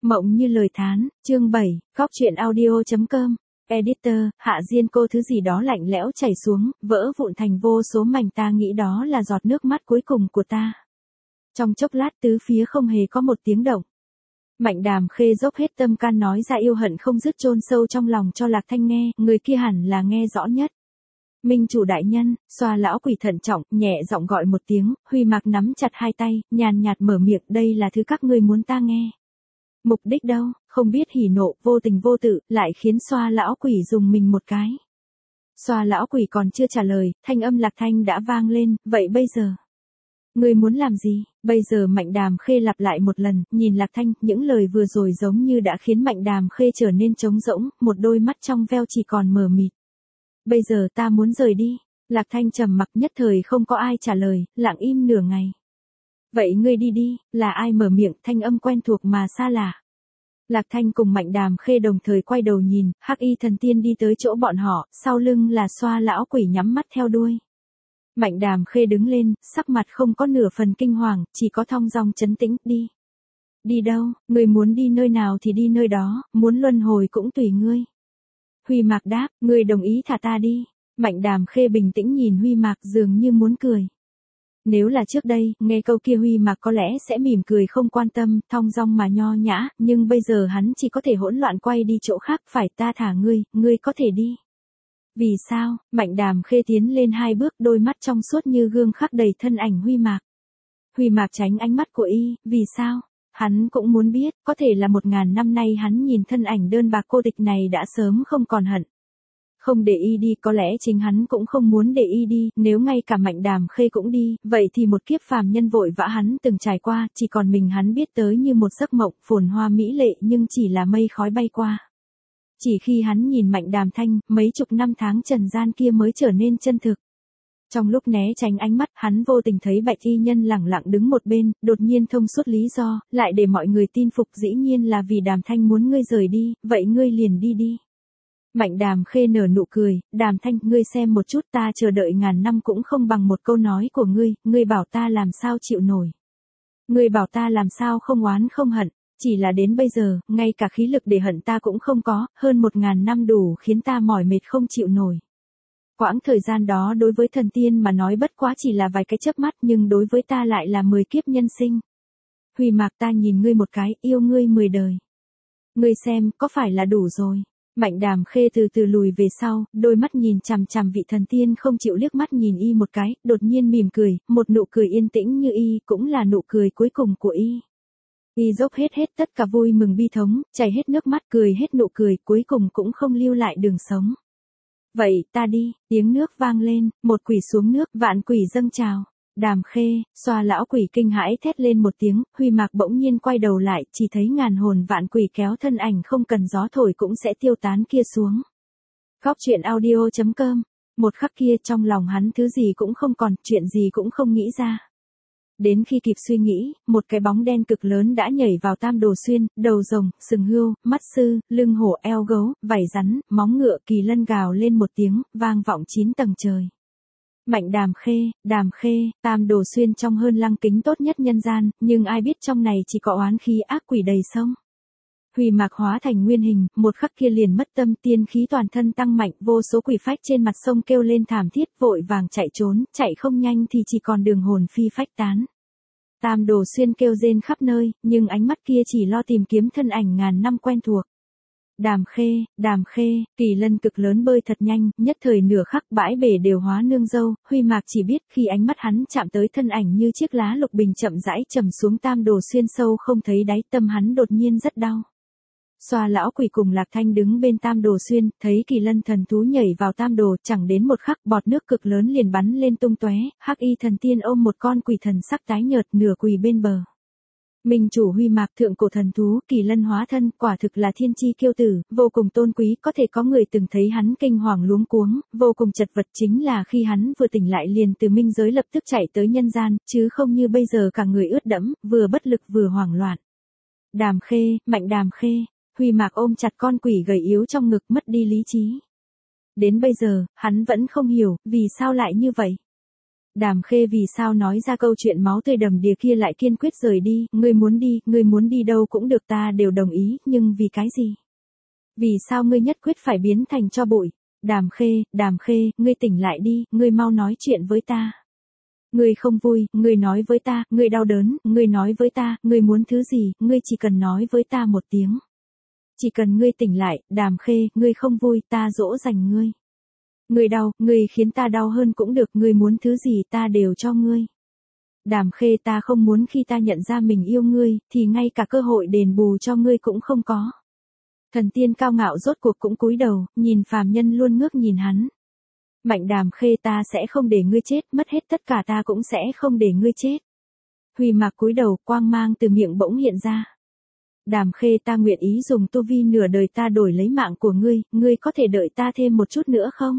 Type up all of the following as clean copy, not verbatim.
Mộng như lời thán, chương 7, góc truyện audio.com. Editor, Hạ Diên cô thứ gì đó lạnh lẽo chảy xuống, vỡ vụn thành vô số mảnh, ta nghĩ đó là giọt nước mắt cuối cùng của ta. Trong chốc lát tứ phía không hề có một tiếng động. Mạnh Đàm Khê dốc hết tâm can nói ra yêu hận không dứt chôn sâu trong lòng cho Lạc Thanh nghe, người kia hẳn là nghe rõ nhất. Minh chủ đại nhân, Xoa lão quỷ thận trọng, nhẹ giọng gọi một tiếng, Huy Mạc nắm chặt hai tay, nhàn nhạt mở miệng, đây là thứ các ngươi muốn ta nghe. Mục đích đâu, không biết hỉ nộ, vô tình vô tự, lại khiến Xoa lão quỷ dùng mình một cái. Xoa lão quỷ còn chưa trả lời, thanh âm Lạc Thanh đã vang lên, vậy bây giờ? Ngươi muốn làm gì? Bây giờ Mạnh Đàm Khê lặp lại một lần, nhìn Lạc Thanh, những lời vừa rồi giống như đã khiến Mạnh Đàm Khê trở nên trống rỗng, một đôi mắt trong veo chỉ còn mờ mịt. Bây giờ ta muốn rời đi. Lạc Thanh trầm mặc, nhất thời không có ai trả lời, lặng im nửa ngày. Vậy ngươi đi đi, là ai mở miệng, thanh âm quen thuộc mà xa lạ. Lạc Thanh cùng Mạnh Đàm Khê đồng thời quay đầu nhìn, Hắc Y thần tiên đi tới chỗ bọn họ, sau lưng là Xoa lão quỷ nhắm mắt theo đuôi. Mạnh Đàm Khê đứng lên, sắc mặt không có nửa phần kinh hoàng, chỉ có thong dong trấn tĩnh, đi. Đi đâu, ngươi muốn đi nơi nào thì đi nơi đó, muốn luân hồi cũng tùy ngươi. Huy Mạc đáp, ngươi đồng ý thả ta đi. Mạnh Đàm Khê bình tĩnh nhìn Huy Mạc dường như muốn cười. Nếu là trước đây, nghe câu kia Huy Mạc có lẽ sẽ mỉm cười không quan tâm, thong dong mà nho nhã, nhưng bây giờ hắn chỉ có thể hỗn loạn quay đi chỗ khác, phải ta thả ngươi có thể đi. Vì sao? Mạnh Đàm Khê tiến lên hai bước, đôi mắt trong suốt như gương khắc đầy thân ảnh Huy Mạc. Huy Mạc tránh ánh mắt của y, vì sao? Hắn cũng muốn biết, có thể là 1000 năm nay hắn nhìn thân ảnh đơn bạc cô tịch này đã sớm không còn hận. Không để y đi, có lẽ chính hắn cũng không muốn để y đi, nếu ngay cả Mạnh Đàm Khê cũng đi, vậy thì một kiếp phàm nhân vội vã hắn từng trải qua, chỉ còn mình hắn biết tới như một giấc mộng, phồn hoa mỹ lệ nhưng chỉ là mây khói bay qua. Chỉ khi hắn nhìn Mạnh Đàm Thanh, mấy chục năm tháng trần gian kia mới trở nên chân thực. Trong lúc né tránh ánh mắt, hắn vô tình thấy Bạch Y Nhân lẳng lặng đứng một bên, đột nhiên thông suốt lý do, lại để mọi người tin phục, dĩ nhiên là vì Đàm Thanh muốn ngươi rời đi, vậy ngươi liền đi đi. Mạnh Đàm Khê nở nụ cười, Đàm Thanh, ngươi xem một chút, ta chờ đợi ngàn năm cũng không bằng một câu nói của ngươi bảo ta làm sao chịu nổi. Ngươi bảo ta làm sao không oán không hận, chỉ là đến bây giờ, ngay cả khí lực để hận ta cũng không có, hơn 1000 năm đủ khiến ta mỏi mệt không chịu nổi. Quãng thời gian đó đối với thần tiên mà nói bất quá chỉ là vài cái chớp mắt, nhưng đối với ta lại là 10 kiếp nhân sinh. Huy Mạc, ta nhìn ngươi một cái, yêu ngươi 10 đời. Ngươi xem, có phải là đủ rồi? Mạnh Đàm Khê từ từ lùi về sau, đôi mắt nhìn chằm chằm vị thần tiên không chịu liếc mắt nhìn y một cái, đột nhiên mỉm cười, một nụ cười yên tĩnh như y, cũng là nụ cười cuối cùng của y. Y dốc hết tất cả vui mừng bi thống, chảy hết nước mắt, cười hết nụ cười, cuối cùng cũng không lưu lại đường sống. Vậy, ta đi, tiếng nước vang lên, một quỷ xuống nước, vạn quỷ dâng trào. Đàm Khê, Xoa lão quỷ kinh hãi thét lên một tiếng, Huy Mạc bỗng nhiên quay đầu lại, chỉ thấy ngàn hồn vạn quỷ kéo thân ảnh không cần gió thổi cũng sẽ tiêu tán kia xuống. Góc truyện audio.com. Một khắc kia trong lòng hắn thứ gì cũng không còn, chuyện gì cũng không nghĩ ra. Đến khi kịp suy nghĩ, một cái bóng đen cực lớn đã nhảy vào Tam Đồ Xuyên, đầu rồng, sừng hươu, mắt sư, lưng hổ, eo gấu, vảy rắn, móng ngựa, kỳ lân gào lên một tiếng, vang vọng 9 tầng trời. Mạnh Đàm Khê, Tam Đồ Xuyên trong hơn lăng kính tốt nhất nhân gian, nhưng ai biết trong này chỉ có oán khí ác quỷ đầy sông. Huy Mạc hóa thành nguyên hình, một khắc kia liền mất tâm, tiên khí toàn thân tăng mạnh, vô số quỷ phách trên mặt sông kêu lên thảm thiết, vội vàng chạy trốn, chạy không nhanh thì chỉ còn đường hồn phi phách tán. Tam Đồ Xuyên kêu rên khắp nơi, nhưng ánh mắt kia chỉ lo tìm kiếm thân ảnh ngàn năm quen thuộc. Đàm Khê, kỳ lân cực lớn bơi thật nhanh, nhất thời nửa khắc bãi bể đều hóa nương dâu, Huy Mạc chỉ biết khi ánh mắt hắn chạm tới thân ảnh như chiếc lá lục bình chậm rãi trầm xuống Tam Đồ Xuyên sâu không thấy đáy, tâm hắn đột nhiên rất đau. Xoa lão quỷ cùng Lạc Thanh đứng bên Tam Đồ Xuyên, thấy kỳ lân thần thú nhảy vào Tam Đồ, chẳng đến một khắc bọt nước cực lớn liền bắn lên tung tóe, Hắc Y thần tiên ôm một con quỷ thần sắc tái nhợt nửa quỳ bên bờ. Minh chủ Huy Mạc, thượng cổ thần thú, kỳ lân hóa thân, quả thực là thiên chi kiêu tử, vô cùng tôn quý, có thể có người từng thấy hắn kinh hoàng luống cuống, vô cùng chật vật, chính là khi hắn vừa tỉnh lại liền từ minh giới lập tức chạy tới nhân gian, chứ không như bây giờ cả người ướt đẫm, vừa bất lực vừa hoảng loạn. Mạnh Đàm Khê, Huy Mạc ôm chặt con quỷ gầy yếu trong ngực, mất đi lý trí. Đến bây giờ, hắn vẫn không hiểu, vì sao lại như vậy. Đàm Khê vì sao nói ra câu chuyện máu tươi đầm đìa kia lại kiên quyết rời đi, ngươi muốn đi đâu cũng được ta đều đồng ý, nhưng vì cái gì? Vì sao ngươi nhất quyết phải biến thành tro bụi? Đàm Khê, ngươi tỉnh lại đi, ngươi mau nói chuyện với ta. Ngươi không vui, ngươi nói với ta, ngươi đau đớn, ngươi nói với ta, ngươi muốn thứ gì, ngươi chỉ cần nói với ta một tiếng. Chỉ cần ngươi tỉnh lại, Đàm Khê, ngươi không vui, ta dỗ dành ngươi. Ngươi đau, ngươi khiến ta đau hơn cũng được, ngươi muốn thứ gì ta đều cho ngươi. Đàm Khê, ta không muốn khi ta nhận ra mình yêu ngươi, thì ngay cả cơ hội đền bù cho ngươi cũng không có. Thần tiên cao ngạo rốt cuộc cũng cúi đầu, nhìn phàm nhân luôn ngước nhìn hắn. Mạnh Đàm Khê, ta sẽ không để ngươi chết, mất hết tất cả ta cũng sẽ không để ngươi chết. Huy Mạc cúi đầu, quang mang từ miệng bỗng hiện ra. Đàm Khê, ta nguyện ý dùng tu vi nửa đời ta đổi lấy mạng của ngươi có thể đợi ta thêm một chút nữa không?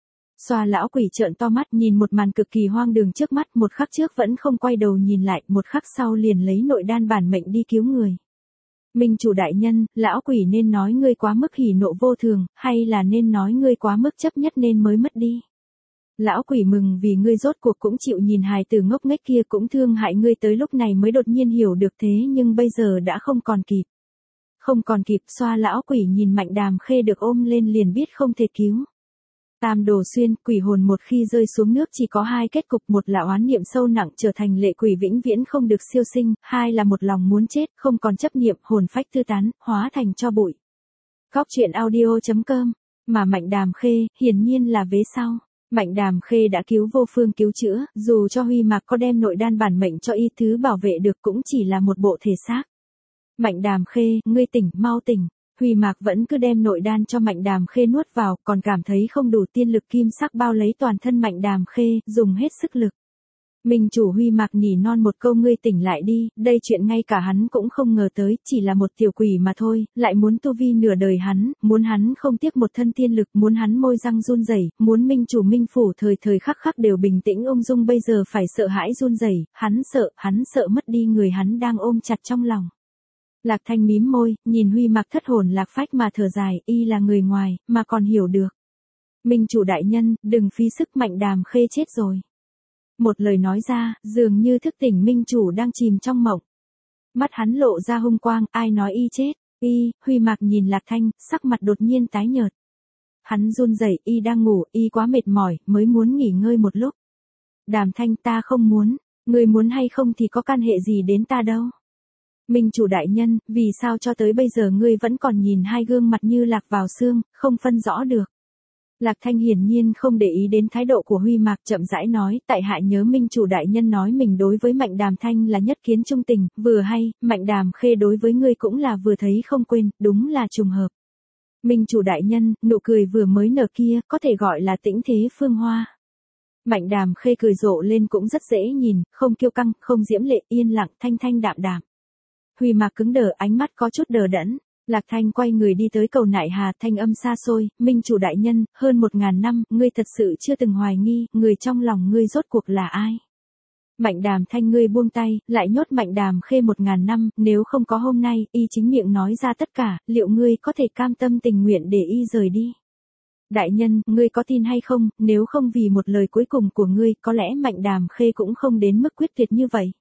Xoa lão quỷ trợn to mắt nhìn một màn cực kỳ hoang đường trước mắt, một khắc trước vẫn không quay đầu nhìn lại, một khắc sau liền lấy nội đan bản mệnh đi cứu người. Minh chủ đại nhân, lão quỷ nên nói ngươi quá mức hỉ nộ vô thường, hay là nên nói ngươi quá mức chấp nhất nên mới mất đi? Lão quỷ mừng vì ngươi rốt cuộc cũng chịu nhìn hài tử ngốc nghếch kia, cũng thương hại ngươi tới lúc này mới đột nhiên hiểu được, thế nhưng bây giờ đã không còn kịp. Không còn kịp. Xoa lão quỷ nhìn Mạnh Đàm Khê được ôm lên liền biết không thể cứu. Tam đồ xuyên, quỷ hồn một khi rơi xuống nước chỉ có hai kết cục, một là oán niệm sâu nặng trở thành lệ quỷ vĩnh viễn không được siêu sinh, hai là một lòng muốn chết, không còn chấp niệm, hồn phách thư tán, hóa thành tro bụi. Góc truyện audio.com, mà Mạnh Đàm Khê, hiển nhiên là vế sau. Mạnh Đàm Khê đã cứu vô phương cứu chữa, dù cho Huy Mạc có đem nội đan bản mệnh cho y, thứ bảo vệ được cũng chỉ là một bộ thể xác. Mạnh Đàm Khê, ngươi tỉnh, mau tỉnh. Huy Mạc vẫn cứ đem nội đan cho Mạnh Đàm Khê nuốt vào, còn cảm thấy không đủ tiên lực kim sắc bao lấy toàn thân Mạnh Đàm Khê, dùng hết sức lực. Minh chủ Huy Mạc nỉ non một câu, ngươi tỉnh lại đi, đây chuyện ngay cả hắn cũng không ngờ tới, chỉ là một tiểu quỷ mà thôi, lại muốn tu vi nửa đời hắn, muốn hắn không tiếc một thân tiên lực, muốn hắn môi răng run rẩy, muốn minh chủ Minh phủ thời thời khắc khắc đều bình tĩnh ung dung, bây giờ phải sợ hãi run rẩy, hắn sợ mất đi người hắn đang ôm chặt trong lòng. Lạc Thanh mím môi, nhìn Huy Mạc thất hồn lạc phách mà thở dài, y là người ngoài, mà còn hiểu được. Minh chủ đại nhân, đừng phí sức, Mạnh Đàm Khê chết rồi. Một lời nói ra, dường như thức tỉnh minh chủ đang chìm trong mộng. Mắt hắn lộ ra hung quang, ai nói y chết? Huy Mạc nhìn Lạc Thanh, sắc mặt đột nhiên tái nhợt. Hắn run rẩy, y đang ngủ, y quá mệt mỏi, mới muốn nghỉ ngơi một lúc. Đàm Thanh, ta không muốn, ngươi muốn hay không thì có can hệ gì đến ta đâu. Minh chủ đại nhân, vì sao cho tới bây giờ ngươi vẫn còn nhìn hai gương mặt như lạc vào xương, không phân rõ được. Lạc Thanh hiển nhiên không để ý đến thái độ của Huy Mạc, chậm rãi nói, tại hạ nhớ Minh chủ đại nhân nói mình đối với Mạnh Đàm Thanh là nhất kiến trung tình, vừa hay, Mạnh Đàm Khê đối với ngươi cũng là vừa thấy không quên, đúng là trùng hợp. Minh chủ đại nhân, nụ cười vừa mới nở kia, có thể gọi là tĩnh thế phương hoa. Mạnh Đàm Khê cười rộ lên cũng rất dễ nhìn, không kiêu căng, không diễm lệ, yên lặng, thanh thanh đạm đạm. Huy Mạc cứng đờ, ánh mắt có chút đờ đẫn. Lạc Thanh quay người đi tới cầu nại hà, thanh âm xa xôi, Minh chủ đại nhân, hơn 1000 năm, ngươi thật sự chưa từng hoài nghi, người trong lòng ngươi rốt cuộc là ai? Mạnh Đàm Thanh, ngươi buông tay, lại nhốt Mạnh Đàm Khê 1000 năm, nếu không có hôm nay, y chính miệng nói ra tất cả, liệu ngươi có thể cam tâm tình nguyện để y rời đi? Đại nhân, ngươi có tin hay không, nếu không vì một lời cuối cùng của ngươi, có lẽ Mạnh Đàm Khê cũng không đến mức quyết tuyệt như vậy.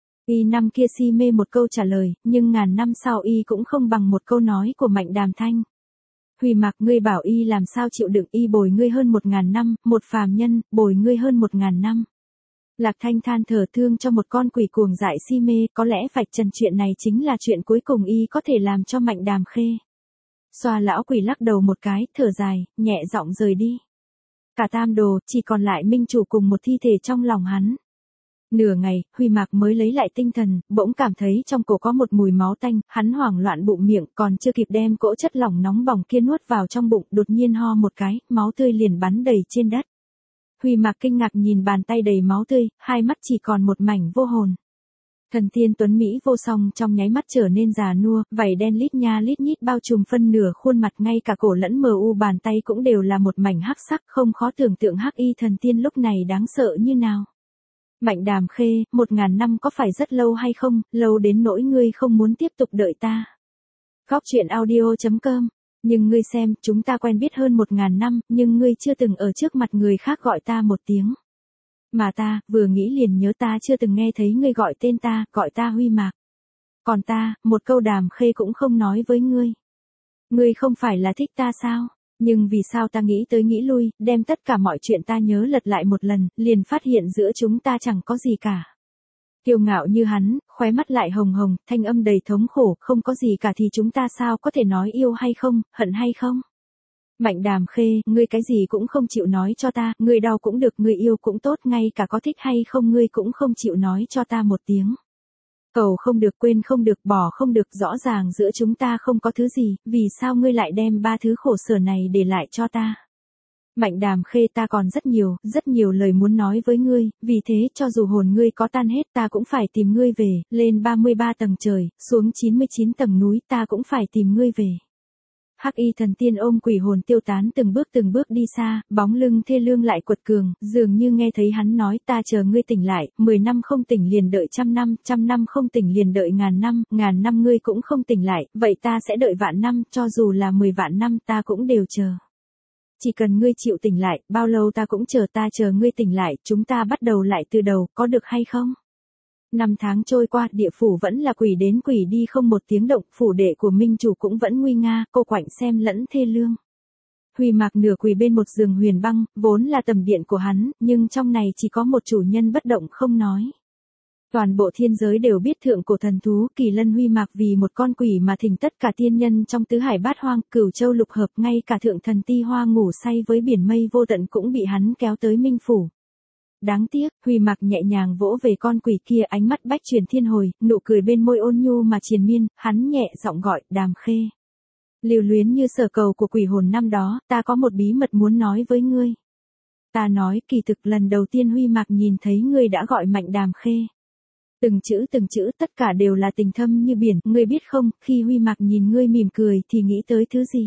Y năm kia si mê một câu trả lời, nhưng ngàn năm sau y cũng không bằng một câu nói của Mạnh Đàm Thanh. Huy Mạc, ngươi bảo y làm sao chịu đựng, y bồi ngươi hơn 1000 năm, một phàm nhân, bồi ngươi hơn 1000 năm. Lạc Thanh than thở, thương cho một con quỷ cuồng dại si mê, có lẽ vạch trần chuyện này chính là chuyện cuối cùng y có thể làm cho Mạnh Đàm Khê. Xoa lão quỷ lắc đầu một cái, thở dài, nhẹ giọng rời đi. Cả tam đồ, chỉ còn lại minh chủ cùng một thi thể trong lòng hắn. Nửa ngày, Huy Mạc mới lấy lại tinh thần, bỗng cảm thấy trong cổ có một mùi máu tanh, hắn hoảng loạn bụng miệng, còn chưa kịp đem cỗ chất lỏng nóng bỏng kia nuốt vào trong bụng, đột nhiên ho một cái, máu tươi liền bắn đầy trên đất. Huy Mạc kinh ngạc nhìn bàn tay đầy máu tươi, hai mắt chỉ còn một mảnh vô hồn. Thần tiên tuấn Mỹ vô song trong nháy mắt trở nên già nua, vảy đen lít nha lít nhít bao trùm phân nửa khuôn mặt, ngay cả cổ lẫn mờ u bàn tay cũng đều là một mảnh hắc sắc, không khó tưởng tượng hắc y thần tiên lúc này đáng sợ như nào. Mạnh Đàm Khê, 1000 năm có phải rất lâu hay không, lâu đến nỗi ngươi không muốn tiếp tục đợi ta. Góc truyện audio.com, nhưng ngươi xem, chúng ta quen biết hơn 1000 năm, nhưng ngươi chưa từng ở trước mặt người khác gọi ta một tiếng. Mà ta, vừa nghĩ liền nhớ ta chưa từng nghe thấy ngươi gọi tên ta, gọi ta Huy Mạc. Còn ta, một câu Đàm Khê cũng không nói với ngươi. Ngươi không phải là thích ta sao? Nhưng vì sao ta nghĩ tới nghĩ lui, đem tất cả mọi chuyện ta nhớ lật lại một lần, liền phát hiện giữa chúng ta chẳng có gì cả. Kiêu ngạo như hắn, khóe mắt lại hồng hồng, thanh âm đầy thống khổ, không có gì cả thì chúng ta sao có thể nói yêu hay không, hận hay không? Mạnh Đàm Khê, ngươi cái gì cũng không chịu nói cho ta, ngươi đau cũng được, ngươi yêu cũng tốt, ngay cả có thích hay không ngươi cũng không chịu nói cho ta một tiếng. Cầu không được, quên không được, bỏ không được, rõ ràng giữa chúng ta không có thứ gì, vì sao ngươi lại đem ba thứ khổ sở này để lại cho ta? Mạnh Đàm Khê, ta còn rất nhiều lời muốn nói với ngươi, vì thế cho dù hồn ngươi có tan hết ta cũng phải tìm ngươi về, lên 33 tầng trời, xuống 99 tầng núi ta cũng phải tìm ngươi về. Hắc y thần tiên ôm quỷ hồn tiêu tán từng bước đi xa, bóng lưng thê lương lại quật cường, dường như nghe thấy hắn nói ta chờ ngươi tỉnh lại, 10 năm không tỉnh liền đợi trăm năm không tỉnh liền đợi ngàn năm ngươi cũng không tỉnh lại, vậy ta sẽ đợi vạn năm, cho dù là 10 vạn năm ta cũng đều chờ. Chỉ cần ngươi chịu tỉnh lại, bao lâu ta cũng chờ, ta chờ ngươi tỉnh lại, chúng ta bắt đầu lại từ đầu, có được hay không? Năm tháng trôi qua, địa phủ vẫn là quỷ đến quỷ đi không một tiếng động, phủ đệ của minh chủ cũng vẫn nguy nga, cô quạnh xem lẫn thê lương. Huy Mạc nửa quỳ bên một giường huyền băng, vốn là tầm điện của hắn, nhưng trong này chỉ có một chủ nhân bất động không nói. Toàn bộ thiên giới đều biết thượng cổ thần thú Kỳ Lân Huy Mạc vì một con quỷ mà thỉnh tất cả tiên nhân trong tứ hải bát hoang, cửu châu lục hợp, ngay cả thượng thần Ti Hoa ngủ say với biển mây vô tận cũng bị hắn kéo tới minh phủ. Đáng tiếc, Huy Mạc nhẹ nhàng vỗ về con quỷ kia, ánh mắt bách truyền thiên hồi, nụ cười bên môi ôn nhu mà triền miên, hắn nhẹ giọng gọi, Đàm Khê. Lưu luyến như sở cầu của quỷ hồn năm đó, ta có một bí mật muốn nói với ngươi. Ta nói, kỳ thực lần đầu tiên Huy Mạc nhìn thấy ngươi đã gọi mạnh Đàm Khê. Từng chữ, tất cả đều là tình thâm như biển, ngươi biết không, khi Huy Mạc nhìn ngươi mỉm cười thì nghĩ tới thứ gì?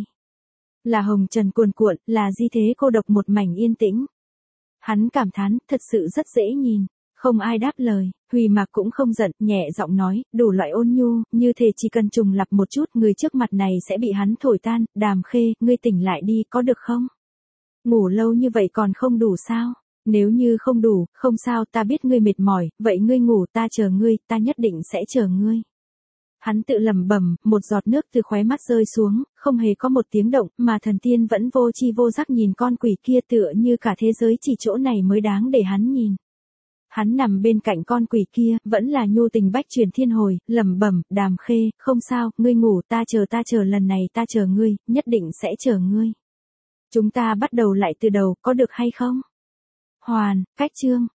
Là hồng trần cuồn cuộn, là di thế cô độc một mảnh yên tĩnh. Hắn cảm thán, thật sự rất dễ nhìn. Không ai đáp lời, Huy Mạc cũng không giận, nhẹ giọng nói, đủ loại ôn nhu, như thể chỉ cần trùng lặp một chút, người trước mặt này sẽ bị hắn thổi tan. Đàm Khê, ngươi tỉnh lại đi, có được không? Ngủ lâu như vậy còn không đủ sao? Nếu như không đủ, không sao, ta biết ngươi mệt mỏi, vậy ngươi ngủ, ta chờ ngươi, ta nhất định sẽ chờ ngươi. Hắn tự lẩm bẩm, một giọt nước từ khóe mắt rơi xuống, không hề có một tiếng động, mà thần tiên vẫn vô tri vô giác nhìn con quỷ kia, tựa như cả thế giới chỉ chỗ này mới đáng để hắn nhìn. Hắn nằm bên cạnh con quỷ kia, vẫn là nhu tình bách truyền thiên hồi, lẩm bẩm, Đàm Khê, không sao, ngươi ngủ, ta chờ, lần này ta chờ ngươi, nhất định sẽ chờ ngươi. Chúng ta bắt đầu lại từ đầu, có được hay không? Hoàn, cách chương.